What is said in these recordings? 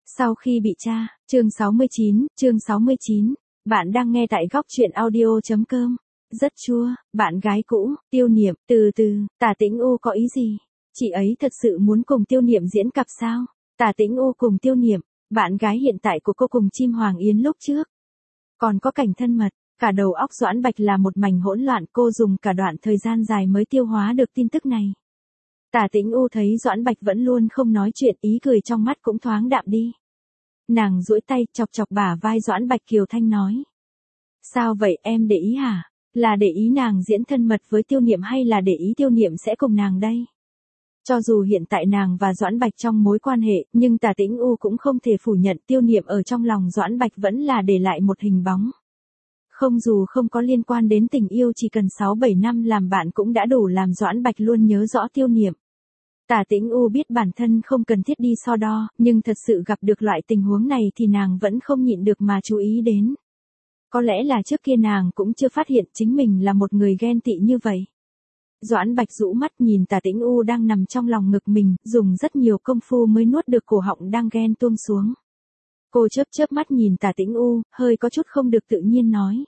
Sau khi bị tra, chương 69, bạn đang nghe tại góc truyện audio.com. Rất chua, bạn gái cũ, Tiêu Niệm, Tả Tĩnh U có ý gì? Chị ấy thật sự muốn cùng Tiêu Niệm diễn cặp sao? Tả Tĩnh U cùng Tiêu Niệm, bạn gái hiện tại của cô cùng Chim Hoàng Yến lúc trước. Còn có cảnh thân mật, cả đầu óc Doãn Bạch là một mảnh hỗn loạn, cô dùng cả đoạn thời gian dài mới tiêu hóa được tin tức này. Tả Tĩnh U thấy Doãn Bạch vẫn luôn không nói chuyện, ý cười trong mắt cũng thoáng đạm đi. Nàng duỗi tay chọc chọc bả vai Doãn Bạch, kiều thanh nói. Sao vậy, em để ý hả? Là để ý nàng diễn thân mật với Tiêu Niệm hay là để ý Tiêu Niệm sẽ cùng nàng đây? Cho dù hiện tại nàng và Doãn Bạch trong mối quan hệ, nhưng Tả Tĩnh U cũng không thể phủ nhận Tiêu Niệm ở trong lòng Doãn Bạch vẫn là để lại một hình bóng. Dù không có liên quan đến tình yêu, chỉ cần 6-7 năm làm bạn cũng đã đủ làm Doãn Bạch luôn nhớ rõ Tiêu Niệm. Tả Tĩnh U biết bản thân không cần thiết đi so đo, nhưng thật sự gặp được loại tình huống này thì nàng vẫn không nhịn được mà chú ý đến. Có lẽ là trước kia nàng cũng chưa phát hiện chính mình là một người ghen tị như vậy. Doãn Bạch rũ mắt nhìn Tả Tĩnh U đang nằm trong lòng ngực mình, dùng rất nhiều công phu mới nuốt được cổ họng đang ghen tuông xuống. Cô chớp mắt nhìn Tả Tĩnh U, hơi có chút không được tự nhiên nói.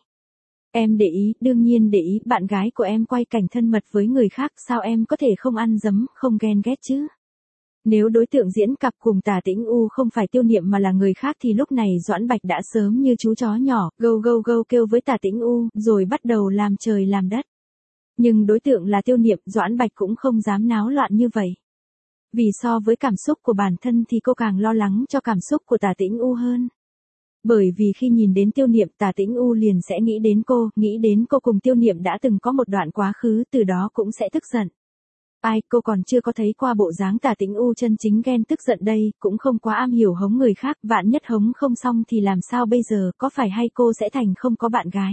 Em để ý, đương nhiên để ý, bạn gái của em quay cảnh thân mật với người khác, sao em có thể không ăn dấm, không ghen ghét chứ? Nếu đối tượng diễn cặp cùng Tả Tĩnh U không phải Tiêu Niệm mà là người khác thì lúc này Doãn Bạch đã sớm như chú chó nhỏ, gâu kêu với Tả Tĩnh U, rồi bắt đầu làm trời làm đất. Nhưng đối tượng là Tiêu Niệm, Doãn Bạch cũng không dám náo loạn như vậy. Vì so với cảm xúc của bản thân thì cô càng lo lắng cho cảm xúc của Tả Tĩnh U hơn. Bởi vì khi nhìn đến Tiêu Niệm, Tả Tĩnh U liền sẽ nghĩ đến cô cùng Tiêu Niệm đã từng có một đoạn quá khứ, từ đó cũng sẽ tức giận. Ai, cô còn chưa có thấy qua bộ dáng Tả Tĩnh U chân chính ghen tức giận đây, cũng không quá am hiểu hống người khác, vạn nhất hống không xong thì làm sao bây giờ, có phải hay cô sẽ thành không có bạn gái.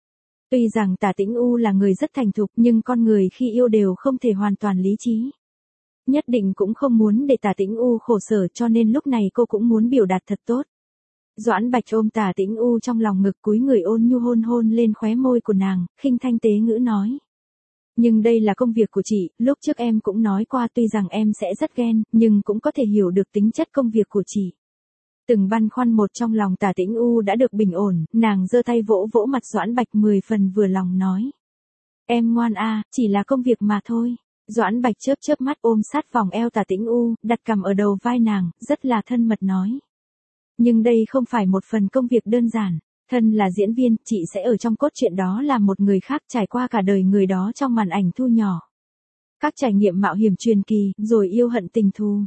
Tuy rằng Tả Tĩnh U là người rất thành thục, nhưng con người khi yêu đều không thể hoàn toàn lý trí. Nhất định cũng không muốn để Tả Tĩnh U khổ sở, cho nên lúc này cô cũng muốn biểu đạt thật tốt. Doãn Bạch ôm Tả Tĩnh U trong lòng ngực, cúi người ôn nhu hôn lên khóe môi của nàng, khinh thanh tế ngữ nói. Nhưng đây là công việc của chị, lúc trước em cũng nói qua, tuy rằng em sẽ rất ghen, nhưng cũng có thể hiểu được tính chất công việc của chị. Từng băn khoăn một trong lòng Tả Tĩnh U đã được bình ổn, nàng giơ tay vỗ vỗ mặt Doãn Bạch 10 phần vừa lòng nói. Em ngoan a, chỉ là công việc mà thôi. Doãn Bạch chớp mắt ôm sát vòng eo Tả Tĩnh U, đặt cằm ở đầu vai nàng, rất là thân mật nói. Nhưng đây không phải một phần công việc đơn giản. Thân là diễn viên, chị sẽ ở trong cốt truyện đó là một người khác, trải qua cả đời người đó trong màn ảnh thu nhỏ. Các trải nghiệm mạo hiểm truyền kỳ, rồi yêu hận tình thù.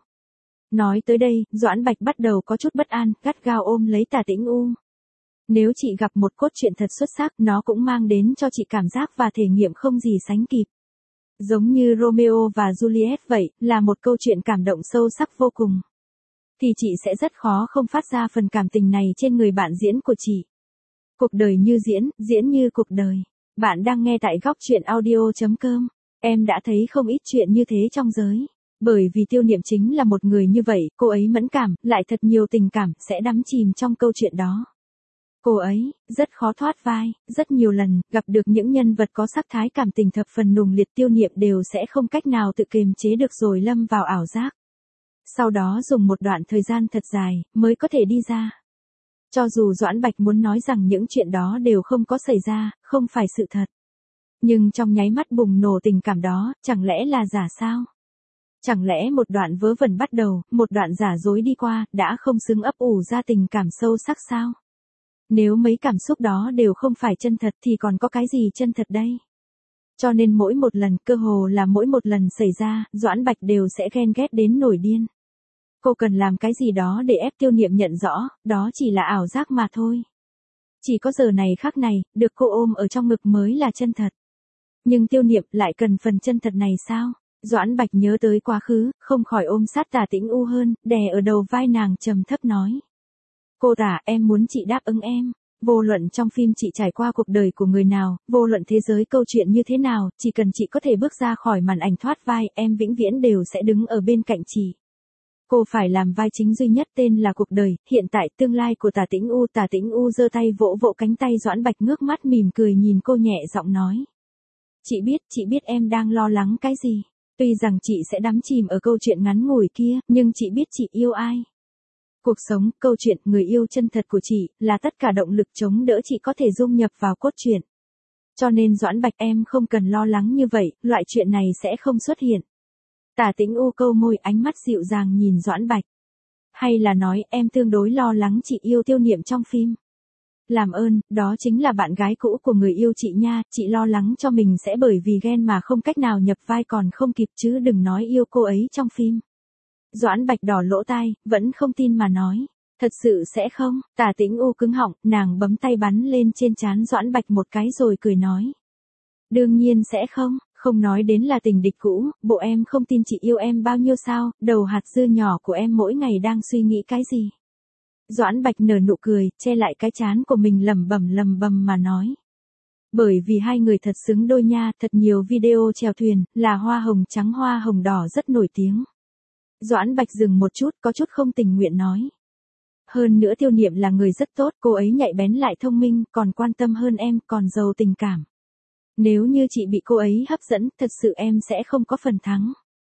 Nói tới đây, Doãn Bạch bắt đầu có chút bất an, gắt gao ôm lấy Tả Tĩnh U. Nếu chị gặp một cốt truyện thật xuất sắc, nó cũng mang đến cho chị cảm giác và thể nghiệm không gì sánh kịp. Giống như Romeo và Juliet vậy, là một câu chuyện cảm động sâu sắc vô cùng. Thì chị sẽ rất khó không phát ra phần cảm tình này trên người bạn diễn của chị. Cuộc đời như diễn như cuộc đời. Bạn đang nghe tại góc truyện audio.com. Em đã thấy không ít chuyện như thế trong giới. Bởi vì Tiêu Niệm chính là một người như vậy, cô ấy mẫn cảm, lại thật nhiều tình cảm, sẽ đắm chìm trong câu chuyện đó. Cô ấy, rất khó thoát vai, rất nhiều lần, gặp được những nhân vật có sắc thái cảm tình thập phần nùng liệt, Tiêu Niệm đều sẽ không cách nào tự kiềm chế được rồi lâm vào ảo giác. Sau đó dùng một đoạn thời gian thật dài, mới có thể đi ra. Cho dù Doãn Bạch muốn nói rằng những chuyện đó đều không có xảy ra, không phải sự thật. Nhưng trong nháy mắt bùng nổ tình cảm đó, chẳng lẽ là giả sao? Chẳng lẽ một đoạn vớ vẩn bắt đầu, một đoạn giả dối đi qua, đã không xứng ấp ủ ra tình cảm sâu sắc sao? Nếu mấy cảm xúc đó đều không phải chân thật thì còn có cái gì chân thật đây? Cho nên mỗi một lần, cơ hồ là mỗi một lần xảy ra, Doãn Bạch đều sẽ ghen ghét đến nổi điên. Cô cần làm cái gì đó để ép Tiêu Niệm nhận rõ, đó chỉ là ảo giác mà thôi. Chỉ có giờ này khắc này, được cô ôm ở trong ngực mới là chân thật. Nhưng Tiêu Niệm lại cần phần chân thật này sao? Doãn Bạch nhớ tới quá khứ, không khỏi ôm sát Tả Tĩnh U hơn, đè ở đầu vai nàng trầm thấp nói. Cô Tả, em muốn chị đáp ứng em. Vô luận trong phim chị trải qua cuộc đời của người nào, vô luận thế giới câu chuyện như thế nào, chỉ cần chị có thể bước ra khỏi màn ảnh thoát vai, em vĩnh viễn đều sẽ đứng ở bên cạnh chị. Cô phải làm vai chính duy nhất, tên là cuộc đời, hiện tại, tương lai của Tả Tĩnh U. Tả Tĩnh U giơ tay vỗ vỗ cánh tay Doãn Bạch, ngước mắt mỉm cười nhìn cô, nhẹ giọng nói. Chị biết em đang lo lắng cái gì. Tuy rằng chị sẽ đắm chìm ở câu chuyện ngắn ngủi kia, nhưng chị biết chị yêu ai. Cuộc sống, câu chuyện, người yêu chân thật của chị, là tất cả động lực chống đỡ chị có thể dung nhập vào cốt truyện. Cho nên Doãn Bạch em không cần lo lắng như vậy, loại chuyện này sẽ không xuất hiện. Tả Tĩnh U câu môi, ánh mắt dịu dàng nhìn Doãn Bạch. Hay là nói em tương đối lo lắng chị yêu Tiêu Niệm trong phim. Làm ơn, đó chính là bạn gái cũ của người yêu chị nha, chị lo lắng cho mình sẽ bởi vì ghen mà không cách nào nhập vai còn không kịp chứ đừng nói yêu cô ấy trong phim. Doãn Bạch đỏ lỗ tai, vẫn không tin mà nói. Thật sự sẽ không, Tả Tĩnh U cứng họng, nàng bấm tay bắn lên trên trán Doãn Bạch một cái rồi cười nói. Đương nhiên sẽ không, không nói đến là tình địch cũ, bộ em không tin chị yêu em bao nhiêu sao, đầu hạt dưa nhỏ của em mỗi ngày đang suy nghĩ cái gì. Doãn Bạch nở nụ cười, che lại cái trán của mình lẩm bẩm mà nói. Bởi vì hai người thật xứng đôi nha, thật nhiều video chèo thuyền, là hoa hồng trắng hoa hồng đỏ rất nổi tiếng. Doãn Bạch dừng một chút, có chút không tình nguyện nói. Hơn nữa Tiêu Niệm là người rất tốt, cô ấy nhạy bén lại thông minh, còn quan tâm hơn em, còn giàu tình cảm. Nếu như chị bị cô ấy hấp dẫn, thật sự em sẽ không có phần thắng.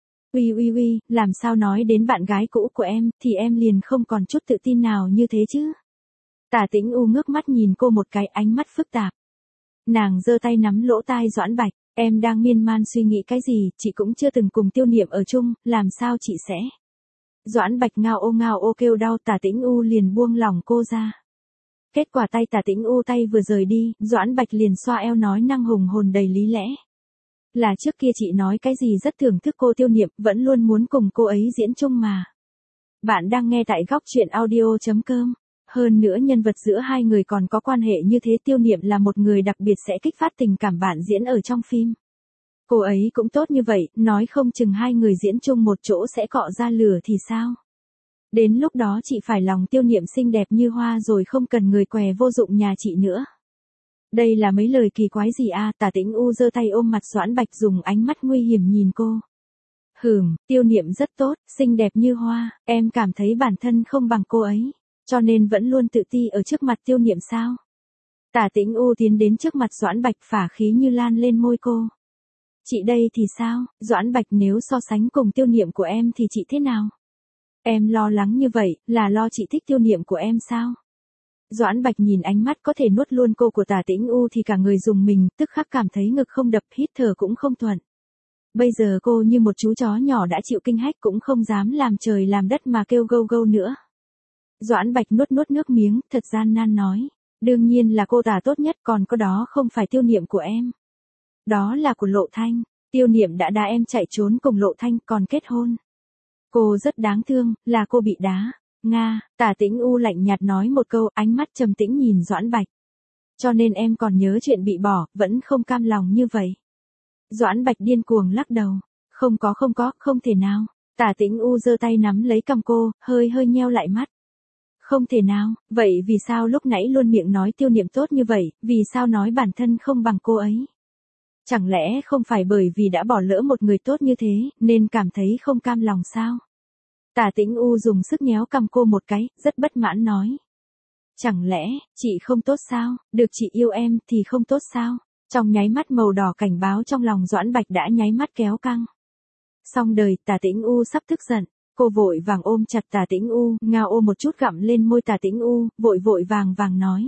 Uy, làm sao nói đến bạn gái cũ của em, thì em liền không còn chút tự tin nào như thế chứ. Tả Tĩnh U ngước mắt nhìn cô một cái, ánh mắt phức tạp. Nàng giơ tay nắm lỗ tai Doãn Bạch, em đang miên man suy nghĩ cái gì, chị cũng chưa từng cùng Tiêu Niệm ở chung, làm sao chị sẽ. Doãn Bạch ngao ô kêu đau, Tả Tĩnh U liền buông lỏng cô ra. Kết quả tay Tả Tĩnh U tay vừa rời đi, Doãn Bạch liền xoa eo nói năng hùng hồn đầy lý lẽ. Là trước kia chị nói cái gì rất thưởng thức cô Tiêu Niệm, vẫn luôn muốn cùng cô ấy diễn chung mà. Bạn đang nghe tại góc truyện audio.com. Hơn nữa nhân vật giữa hai người còn có quan hệ như thế, Tiêu Niệm là một người đặc biệt sẽ kích phát tình cảm bạn diễn ở trong phim. Cô ấy cũng tốt như vậy, nói không chừng hai người diễn chung một chỗ sẽ cọ ra lửa thì sao? Đến lúc đó chị phải lòng Tiêu Niệm xinh đẹp như hoa rồi không cần người què vô dụng nhà chị nữa. Đây là mấy lời kỳ quái gì à? Tả Tĩnh U giơ tay ôm mặt Doãn Bạch dùng ánh mắt nguy hiểm nhìn cô. Tiêu Niệm rất tốt, xinh đẹp như hoa, em cảm thấy bản thân không bằng cô ấy, cho nên vẫn luôn tự ti ở trước mặt Tiêu Niệm sao? Tả Tĩnh U tiến đến trước mặt Doãn Bạch, phả khí như lan lên môi cô. Chị đây thì sao? Doãn Bạch, nếu so sánh cùng Tiêu Niệm của em thì chị thế nào? Em lo lắng như vậy, là lo chị thích Tiêu Niệm của em sao? Doãn Bạch nhìn ánh mắt có thể nuốt luôn cô của Tả Tĩnh U thì cả người rùng mình, tức khắc cảm thấy ngực không đập, hít thở cũng không thuận. Bây giờ cô như một chú chó nhỏ đã chịu kinh hách cũng không dám làm trời làm đất mà kêu gâu gâu nữa. Doãn Bạch nuốt nước miếng, thật gian nan nói. Đương nhiên là cô Tả tốt nhất, còn có đó không phải Tiêu Niệm của em. Đó là của Lộ Thanh, Tiêu Niệm đã đá em chạy trốn cùng Lộ Thanh còn kết hôn. Cô rất đáng thương, là cô bị đá. Nga, Tả Tĩnh U lạnh nhạt nói một câu, ánh mắt trầm tĩnh nhìn Doãn Bạch. Cho nên em còn nhớ chuyện bị bỏ, vẫn không cam lòng như vậy. Doãn Bạch điên cuồng lắc đầu. Không có, không thể nào. Tả Tĩnh U giơ tay nắm lấy cằm cô, hơi nheo lại mắt. Không thể nào, vậy vì sao lúc nãy luôn miệng nói Tiêu Niệm tốt như vậy, vì sao nói bản thân không bằng cô ấy? Chẳng lẽ không phải bởi vì đã bỏ lỡ một người tốt như thế, nên cảm thấy không cam lòng sao? Tả Tĩnh U dùng sức nhéo cằm cô một cái, rất bất mãn nói. Chẳng lẽ, chị không tốt sao, được chị yêu em thì không tốt sao? Trong nháy mắt màu đỏ cảnh báo trong lòng Doãn Bạch đã nháy mắt kéo căng. Xong đời, Tả Tĩnh U sắp tức giận, cô vội vàng ôm chặt Tả Tĩnh U, ngao ô một chút gặm lên môi Tả Tĩnh U, vội vàng nói.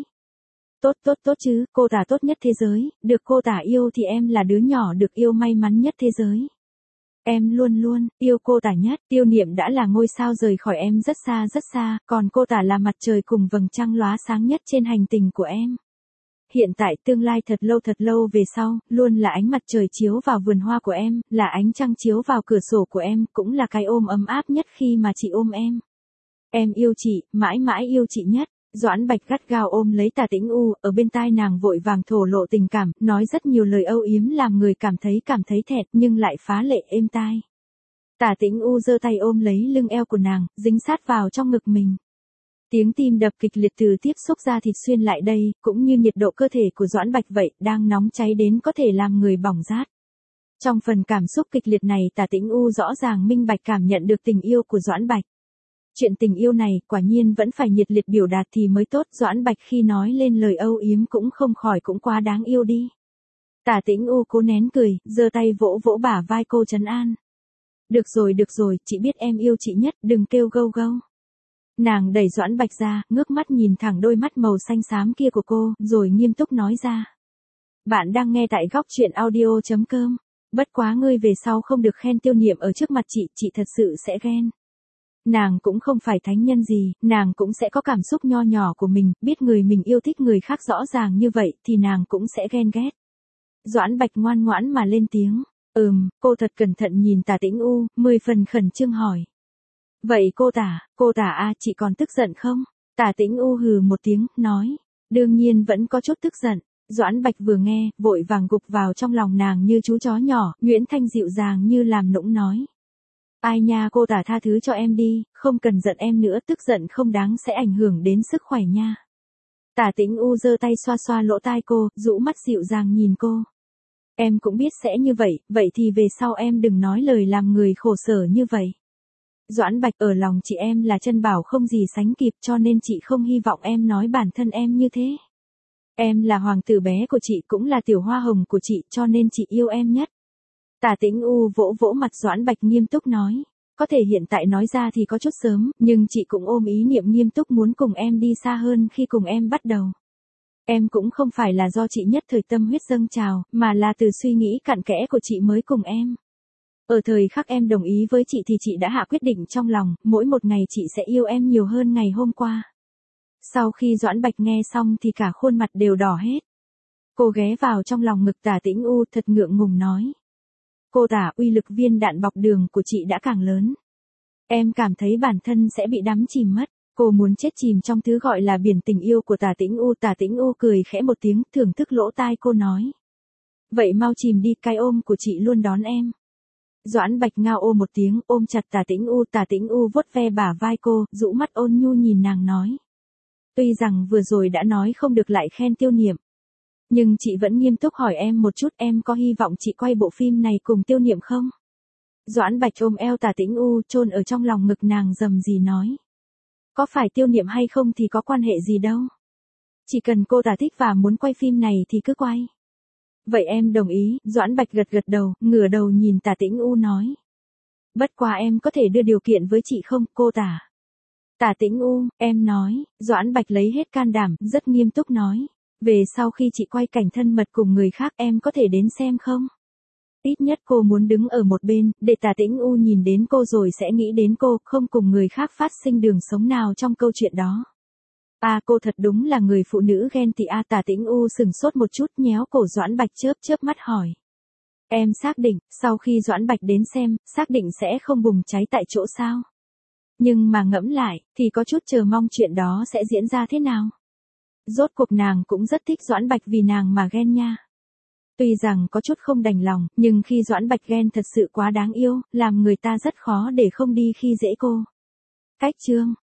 Tốt chứ, cô Tả tốt nhất thế giới, được cô Tả yêu thì em là đứa nhỏ được yêu may mắn nhất thế giới. Em luôn yêu cô Tả nhất, Tiêu Niệm đã là ngôi sao rời khỏi em rất xa, còn cô Tả là mặt trời cùng vầng trăng lóa sáng nhất trên hành trình của em. Hiện tại tương lai thật lâu về sau, luôn là ánh mặt trời chiếu vào vườn hoa của em, là ánh trăng chiếu vào cửa sổ của em, cũng là cái ôm ấm áp nhất khi mà chị ôm em. Em yêu chị, mãi mãi yêu chị nhất. Doãn Bạch gắt gao ôm lấy Tả Tĩnh U, ở bên tai nàng vội vàng thổ lộ tình cảm, nói rất nhiều lời âu yếm làm người cảm thấy thẹn nhưng lại phá lệ êm tai. Tả Tĩnh U giơ tay ôm lấy lưng eo của nàng, dính sát vào trong ngực mình. Tiếng tim đập kịch liệt từ tiếp xúc da thịt xuyên lại đây, cũng như nhiệt độ cơ thể của Doãn Bạch vậy, đang nóng cháy đến có thể làm người bỏng rát. Trong phần cảm xúc kịch liệt này, Tả Tĩnh U rõ ràng minh bạch cảm nhận được tình yêu của Doãn Bạch. Chuyện tình yêu này, quả nhiên vẫn phải nhiệt liệt biểu đạt thì mới tốt, Doãn Bạch khi nói lên lời âu yếm cũng không khỏi cũng quá đáng yêu đi. Tả Tĩnh U cố nén cười, giơ tay vỗ bả vai cô trấn an. Được rồi, chị biết em yêu chị nhất, đừng kêu gâu gâu. Nàng đẩy Doãn Bạch ra, ngước mắt nhìn thẳng đôi mắt màu xanh xám kia của cô, rồi nghiêm túc nói ra. Bạn đang nghe tại góc truyện audio.com. Bất quá ngươi về sau không được khen Tiêu Niệm ở trước mặt chị thật sự sẽ ghen. Nàng cũng không phải thánh nhân gì, nàng cũng sẽ có cảm xúc nho nhỏ của mình, biết người mình yêu thích người khác rõ ràng như vậy thì nàng cũng sẽ ghen ghét. Doãn Bạch ngoan ngoãn mà lên tiếng. Cô thật cẩn thận nhìn Tả Tĩnh U, 10 phần khẩn trương hỏi. Vậy cô Tả chị còn tức giận không? Tả Tĩnh U hừ một tiếng, nói. Đương nhiên vẫn có chút tức giận. Doãn Bạch vừa nghe, vội vàng gục vào trong lòng nàng như chú chó nhỏ, Nguyễn Thanh dịu dàng như làm nũng nói. Ai nha cô Tả tha thứ cho em đi, không cần giận em nữa, tức giận không đáng sẽ ảnh hưởng đến sức khỏe nha. Tả Tĩnh U giơ tay xoa xoa lỗ tai cô, rũ mắt dịu dàng nhìn cô. Em cũng biết sẽ như vậy, vậy thì về sau em đừng nói lời làm người khổ sở như vậy. Doãn Bạch, ở lòng chị em là chân bảo không gì sánh kịp, cho nên chị không hy vọng em nói bản thân em như thế. Em là hoàng tử bé của chị, cũng là tiểu hoa hồng của chị, cho nên chị yêu em nhất. Tả Tĩnh U vỗ vỗ mặt Doãn Bạch nghiêm túc nói. Có thể hiện tại nói ra thì có chút sớm, nhưng chị cũng ôm ý niệm nghiêm túc muốn cùng em đi xa hơn khi cùng em bắt đầu. Em cũng không phải là do chị nhất thời tâm huyết dâng trào, mà là từ suy nghĩ cặn kẽ của chị mới cùng em. Ở thời khắc em đồng ý với chị thì chị đã hạ quyết định trong lòng, mỗi một ngày chị sẽ yêu em nhiều hơn ngày hôm qua. Sau khi Doãn Bạch nghe xong thì cả khuôn mặt đều đỏ hết. Cô ghé vào trong lòng ngực Tả Tĩnh U thật ngượng ngùng nói. Cô Tả, uy lực viên đạn bọc đường của chị đã càng lớn. Em cảm thấy bản thân sẽ bị đắm chìm mất. Cô muốn chết chìm trong thứ gọi là biển tình yêu của Tả Tĩnh U. Tả Tĩnh U cười khẽ một tiếng, thưởng thức lỗ tai cô nói. Vậy mau chìm đi, cái ôm của chị luôn đón em. Doãn Bạch ngao ô một tiếng, ôm chặt Tả Tĩnh U. Tả Tĩnh U vuốt ve bả vai cô, rũ mắt ôn nhu nhìn nàng nói. Tuy rằng vừa rồi đã nói không được lại khen Tiêu Niệm, nhưng chị vẫn nghiêm túc hỏi em một chút, em có hy vọng chị quay bộ phim này cùng Tiêu Niệm không? Doãn Bạch ôm eo Tả Tĩnh U, chôn ở trong lòng ngực nàng rầm rì nói. Có phải Tiêu Niệm hay không thì có quan hệ gì đâu. Chỉ cần cô Tả thích và muốn quay phim này thì cứ quay. Vậy em đồng ý. Doãn Bạch gật gật đầu, ngửa đầu nhìn Tả Tĩnh U nói. Bất quá em có thể đưa điều kiện với chị không, cô Tả? Tả Tĩnh U, em nói. Doãn Bạch lấy hết can đảm, rất nghiêm túc nói. Về sau khi chị quay cảnh thân mật cùng người khác em có thể đến xem không? Ít nhất cô muốn đứng ở một bên, để Tả Tĩnh U nhìn đến cô rồi sẽ nghĩ đến cô, không cùng người khác phát sinh đường sống nào trong câu chuyện đó. Cô thật đúng là người phụ nữ ghen tị. Tả Tĩnh U sừng sốt một chút, nhéo cổ Doãn Bạch chớp chớp mắt hỏi. Em xác định, sau khi Doãn Bạch đến xem, xác định sẽ không bùng cháy tại chỗ sao? Nhưng mà ngẫm lại, thì có chút chờ mong chuyện đó sẽ diễn ra thế nào. Rốt cuộc nàng cũng rất thích Doãn Bạch vì nàng mà ghen nha. Tuy rằng có chút không đành lòng, nhưng khi Doãn Bạch ghen thật sự quá đáng yêu, làm người ta rất khó để không đi khi dễ cô. Cách chương